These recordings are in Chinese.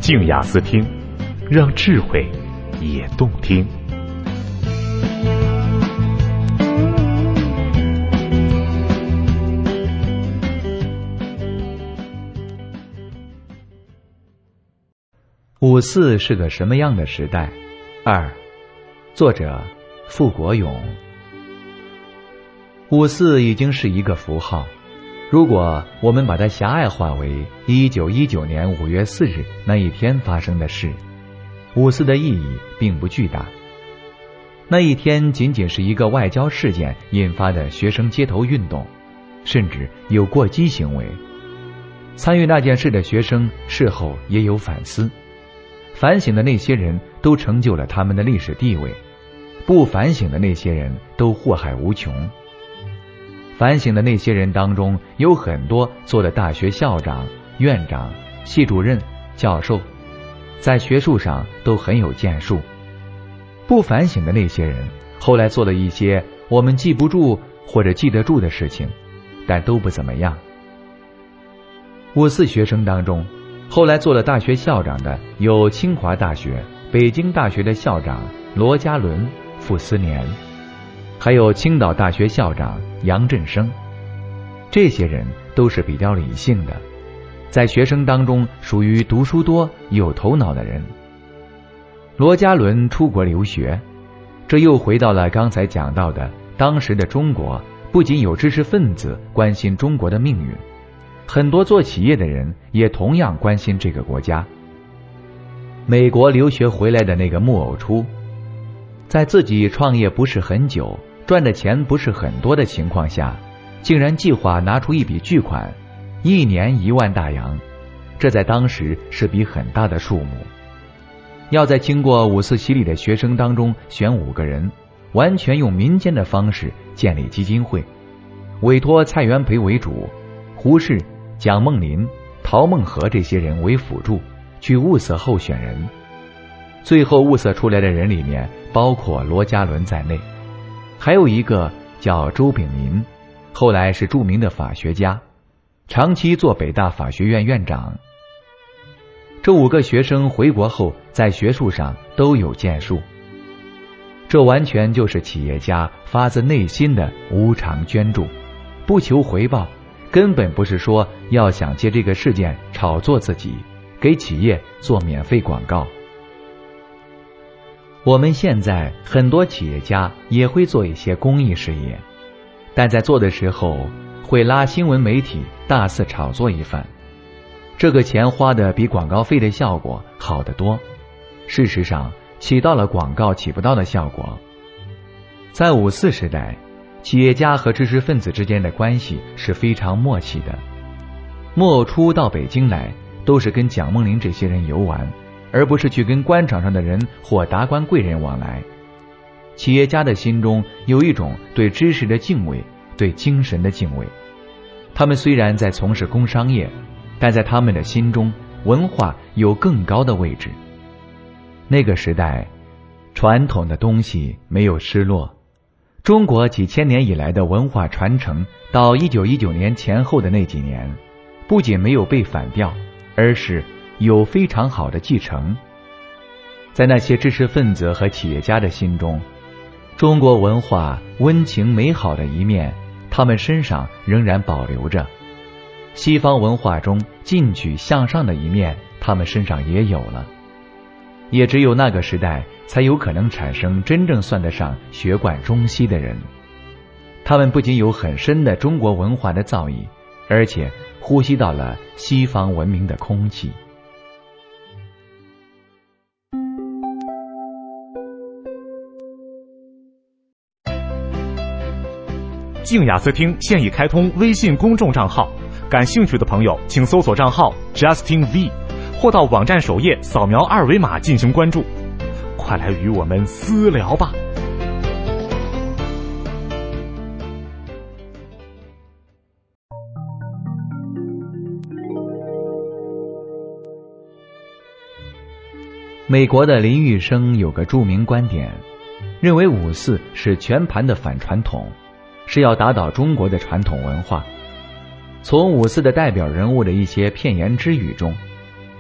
静雅思听，让智慧也动听。 54是个什么样的时代？2，作者傅国勇。54已经是一个符号，如果我们把它狭隘化为1919年5月4日那一天发生的事，54的意义并不巨大。那一天仅仅是一个外交事件引发的学生街头运动，甚至有过激行为。参与那件事的学生事后也有反思，反省的那些人都成就了他们的历史地位，不反省的那些人都祸害无穷。反省的那些人当中，有很多做了大学校长、院长、系主任、教授，在学术上都很有建树。不反省的那些人，后来做了一些我们记不住或者记得住的事情，但都不怎么样。54学生当中，后来做了大学校长的有清华大学、北京大学的校长罗家伦、傅斯年，还有青岛大学校长杨振声。这些人都是比较理性的，在学生当中属于读书多有头脑的人。罗家伦出国留学，这又回到了刚才讲到的，当时的中国不仅有知识分子关心中国的命运，很多做企业的人也同样关心这个国家。美国留学回来的那个木偶初，在自己创业不是很久，赚的钱不是很多的情况下，竟然计划拿出一笔巨款，1年1万大洋，这在当时是笔很大的数目。要在经过54洗礼的学生当中选5个人，完全用民间的方式建立基金会，委托蔡元培为主，胡适、蒋梦麟、陶孟和这些人为辅助，去物色候选人。最后物色出来的人里面包括罗家伦在内，还有一个叫周炳民，后来是著名的法学家，长期做北大法学院院长。这5个学生回国后在学术上都有建树，这完全就是企业家发自内心的无偿捐助，不求回报，根本不是说要想借这个事件炒作自己，给企业做免费广告。我们现在很多企业家也会做一些公益事业，但在做的时候会拉新闻媒体大肆炒作一番，这个钱花的比广告费的效果好得多，事实上起到了广告起不到的效果。在54时代，企业家和知识分子之间的关系是非常默契的。木偶初到北京来，都是跟蒋梦麟这些人游玩，而不是去跟官场上的人或达官贵人往来。企业家的心中有一种对知识的敬畏，对精神的敬畏。他们虽然在从事工商业，但在他们的心中，文化有更高的位置。那个时代，传统的东西没有失落，中国几千年以来的文化传承，到1919年前后的那几年，不仅没有被反掉，而是有非常好的继承。在那些知识分子和企业家的心中，中国文化温情美好的一面，他们身上仍然保留着；西方文化中进取向上的一面，他们身上也有了。也只有那个时代才有可能产生真正算得上学贯中西的人。他们不仅有很深的中国文化的造诣，而且呼吸到了西方文明的空气。 静雅思听现已开通微信公众账号，感兴趣的朋友请搜索账号 JustinV， 或到网站首页扫描2维码进行关注。快来与我们私聊吧。 美国的林玉生有个著名观点，认为54是全盘的反传统，是要打倒中国的传统文化。从54的代表人物的一些片言之语中，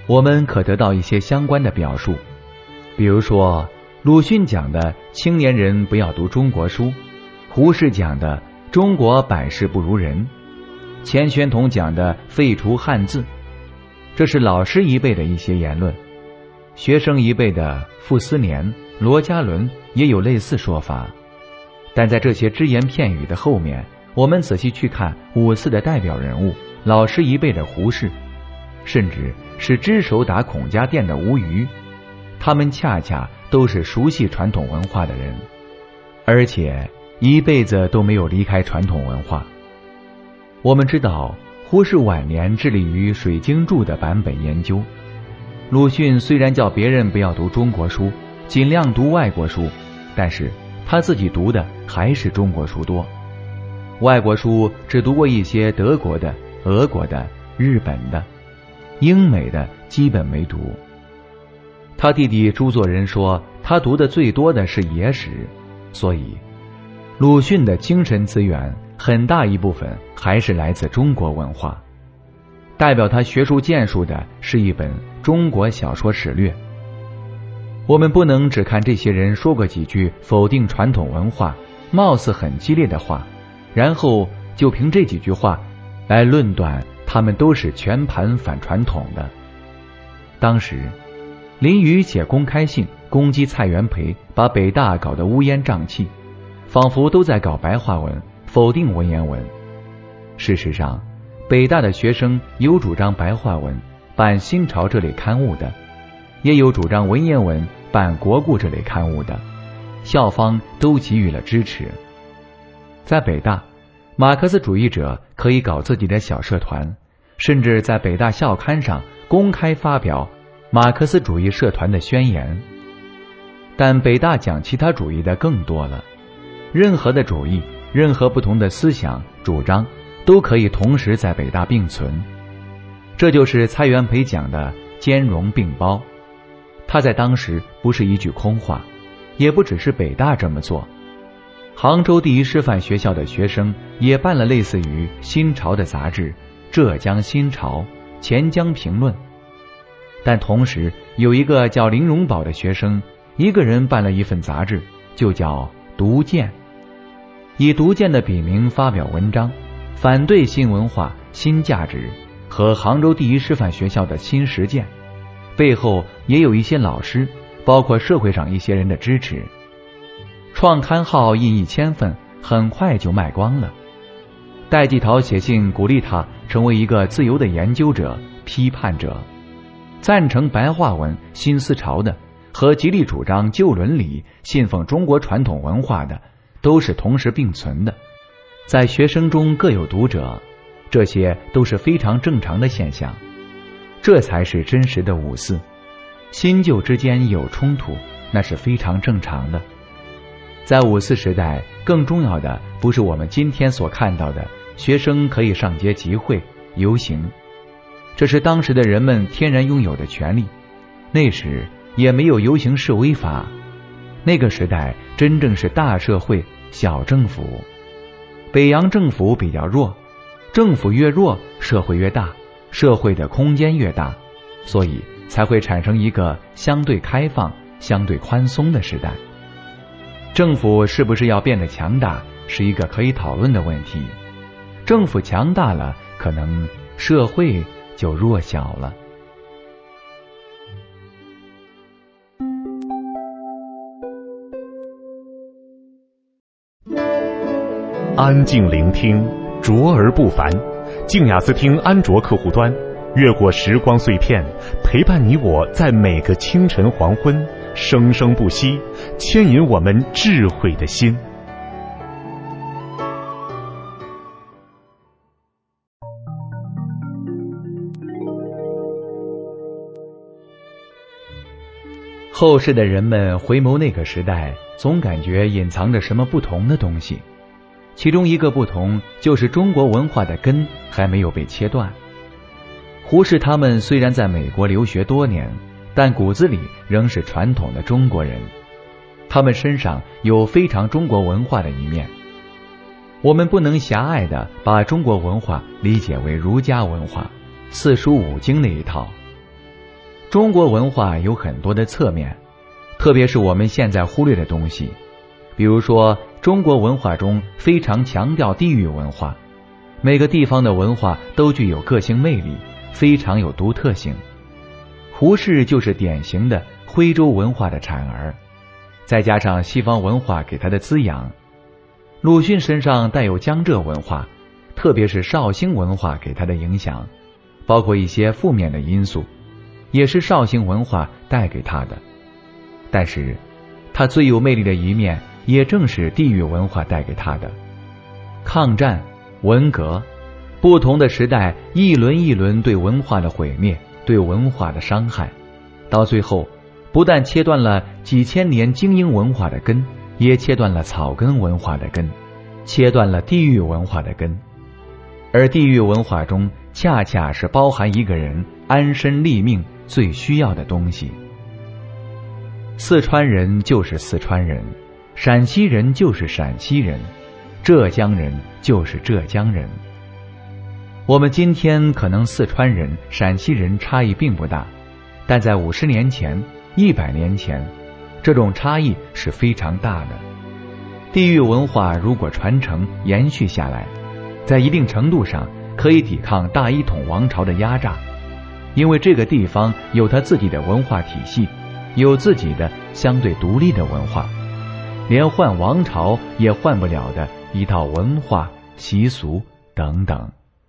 我们可得到一些相关的表述，比如说鲁迅讲的青年人不要读中国书，胡适讲的中国百事不如人，钱玄同讲的废除汉字。这是老师一辈的一些言论，学生一辈的傅斯年、罗家伦也有类似说法。但在这些只言片语的后面，我们仔细去看五四的代表人物，老师一辈的胡适，甚至是只手打孔家店的吴虞，他们恰恰都是熟悉传统文化的人，而且一辈子都没有离开传统文化。我们知道胡适晚年致力于水经注的版本研究，鲁迅虽然叫别人不要读中国书，尽量读外国书，但是他自己读的还是中国书多，外国书只读过一些德国的、俄国的、日本的，英美的基本没读。他弟弟朱作人说他读的最多的是野史，所以鲁迅的精神资源很大一部分还是来自中国文化。代表他学术建树的是一本《中国小说史略》。我们不能只看这些人说过几句否定传统文化貌似很激烈的话，然后就凭这几句话来论断他们都是全盘反传统的。当时林语写公开信攻击蔡元培，把北大搞得乌烟瘴气，仿佛都在搞白话文，否定文言文。事实上，北大的学生有主张白话文办新潮这类刊物的，也有主张文言文办国故这类刊物的，校方都给予了支持。在北大，马克思主义者可以搞自己的小社团，甚至在北大校刊上公开发表马克思主义社团的宣言。但北大讲其他主义的更多了，任何的主义，任何不同的思想主张都可以同时在北大并存。这就是蔡元培讲的兼容并包。他在当时不是一句空话，也不只是北大这么做。杭州第一师范学校的学生也办了类似于新潮的杂志《浙江新潮》《钱江评论》。但同时有一个叫林荣宝的学生，一个人办了一份杂志，就叫《读见》，以《读见》的笔名发表文章，反对新文化、新价值和杭州第一师范学校的新实践，背后也有一些老师，包括社会上一些人的支持。创刊号印1000份，很快就卖光了。戴季陶写信鼓励他成为一个自由的研究者、批判者，赞成白话文、新思潮的和极力主张旧伦理、信奉中国传统文化的，都是同时并存的。在学生中各有读者，这些都是非常正常的现象。这才是真实的五四。新旧之间有冲突，那是非常正常的。在五四时代，更重要的不是我们今天所看到的学生可以上街集会、游行，这是当时的人们天然拥有的权利。那时也没有游行示威法，那个时代真正是大社会、小政府。北洋政府比较弱，政府越弱，社会越大，社会的空间越大，所以才会产生一个相对开放、相对宽松的时代。政府是不是要变得强大，是一个可以讨论的问题。政府强大了，可能社会就弱小了。 安静聆听，卓而不凡。静雅思听安卓客户端，越过时光碎片，陪伴你我在每个清晨黄昏，生生不息，牵引我们智慧的心。 后世的人们回眸那个时代，总感觉隐藏着什么不同的东西。其中一个不同就是中国文化的根还没有被切断。胡适他们虽然在美国留学多年，但骨子里仍是传统的中国人，他们身上有非常中国文化的一面。我们不能狭隘地把中国文化理解为儒家文化、四书五经那一套。 中国文化有很多的侧面，特别是我们现在忽略的东西，比如说中国文化中非常强调地域文化，每个地方的文化都具有个性魅力，非常有独特性。胡适就是典型的徽州文化的产儿，再加上西方文化给他的滋养。鲁迅身上带有江浙文化，特别是绍兴文化给他的影响，包括一些负面的因素，也是绍兴文化带给他的。但是他最有魅力的一面也正是地域文化带给他的。抗战、文革，不同的时代一轮一轮对文化的毁灭，对文化的伤害，到最后不但切断了几千年精英文化的根，也切断了草根文化的根，切断了地域文化的根。而地域文化中恰恰是包含一个人安身立命最需要的东西。四川人就是四川人，陕西人就是陕西人，浙江人就是浙江人。我们今天可能四川人、陕西人差异并不大，但在50年前、100年前，这种差异是非常大的。地域文化如果传承延续下来，在一定程度上可以抵抗大一统王朝的压榨，因为这个地方有它自己的文化体系，有自己的相对独立的文化，连换王朝也换不了的一套文化、习俗等等。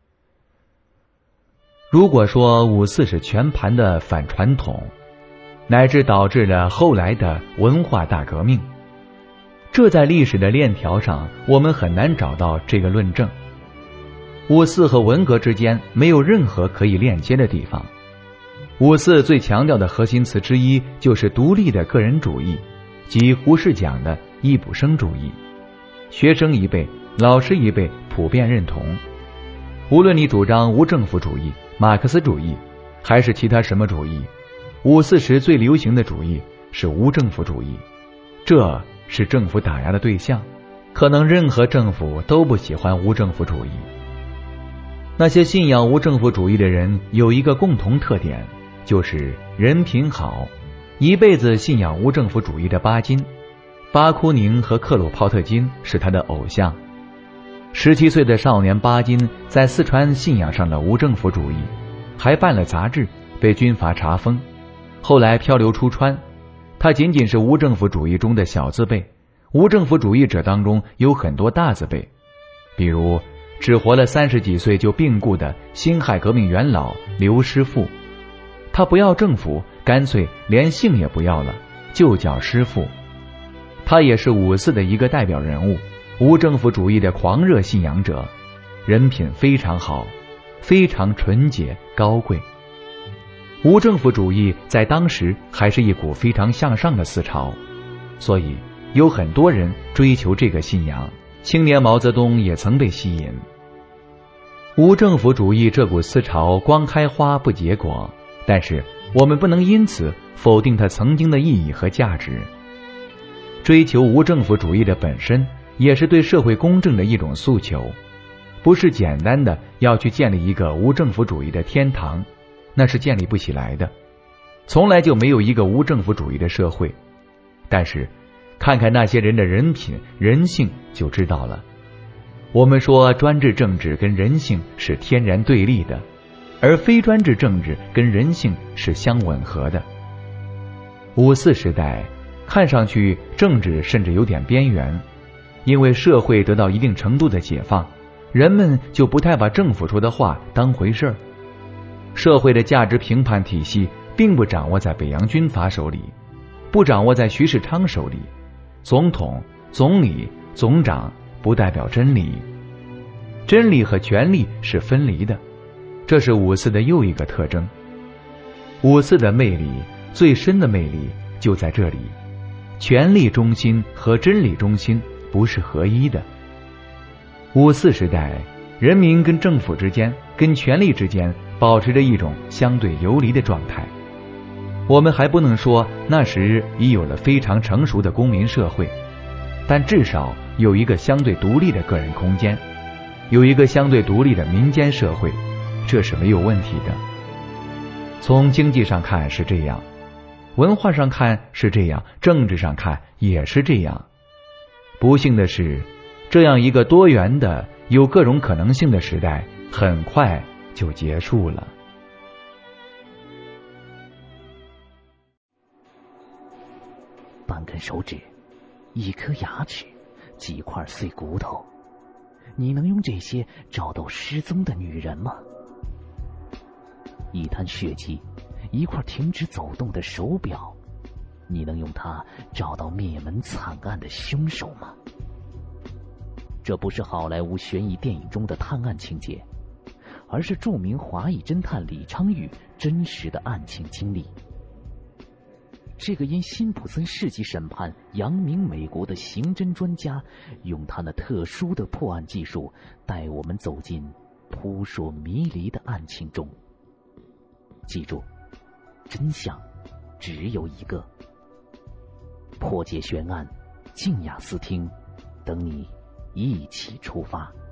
如果说54是全盘的反传统，乃至导致了后来的文化大革命，这在历史的链条上我们很难找到这个论证。54和文革之间没有任何可以链接的地方。54最强调的核心词之一就是独立的个人主义，即胡适讲的易卜生主义。学生一辈、老师一辈普遍认同，无论你主张无政府主义、马克思主义还是其他什么主义，54时最流行的主义是无政府主义，这是政府打压的对象，可能任何政府都不喜欢无政府主义。那些信仰无政府主义的人有一个共同特点，就是人品好。一辈子信仰无政府主义的巴金、巴枯宁和克鲁泡特金是他的偶像。17岁的少年巴金在四川信仰上了无政府主义，还办了杂志，被军阀查封，后来漂流出川。他仅仅是无政府主义中的小字辈，无政府主义者当中有很多大字辈，比如只活了30几岁就病故的辛亥革命元老刘师傅，他不要政府，干脆连姓也不要了，就叫师傅。他也是54的一个代表人物，无政府主义的狂热信仰者，人品非常好，非常纯洁高贵。无政府主义在当时还是一股非常向上的思潮，所以有很多人追求这个信仰，青年毛泽东也曾被吸引。无政府主义这股思潮光开花不结果，但是我们不能因此否定它曾经的意义和价值。追求无政府主义的本身也是对社会公正的一种诉求，不是简单的要去建立一个无政府主义的天堂，那是建立不起来的，从来就没有一个无政府主义的社会。但是看看那些人的人品人性就知道了。我们说专制政治跟人性是天然对立的，而非专制政治跟人性是相吻合的。54时代看上去政治甚至有点边缘，因为社会得到一定程度的解放，人们就不太把政府说的话当回事儿。社会的价值评判体系并不掌握在北洋军阀手里，不掌握在徐世昌手里，总统、总理、总长不代表真理，真理和权力是分离的，这是54的又一个特征。54的魅力，最深的魅力就在这里，权力中心和真理中心不是合一的。54时代，人民跟政府之间、跟权力之间保持着一种相对游离的状态。我们还不能说那时已有了非常成熟的公民社会，但至少有一个相对独立的个人空间，有一个相对独立的民间社会，这是没有问题的。 从经济上看是这样，文化上看是这样，政治上看也是这样。不幸的是，这样一个多元的、有各种可能性的时代，很快就结束了。 半根手指，一颗牙齿，几块碎骨头，你能用这些找到失踪的女人吗？一滩血迹，一块停止走动的手表，你能用它找到灭门惨案的凶手吗？这不是好莱坞悬疑电影中的探案情节，而是著名华裔侦探李昌钰真实的案情经历。这个因辛普森世纪审判扬名美国的刑侦专家，用他那特殊的破案技术，带我们走进扑朔迷离的案情中。记住，真相只有一个。破解悬案，静雅思听，等你一起出发。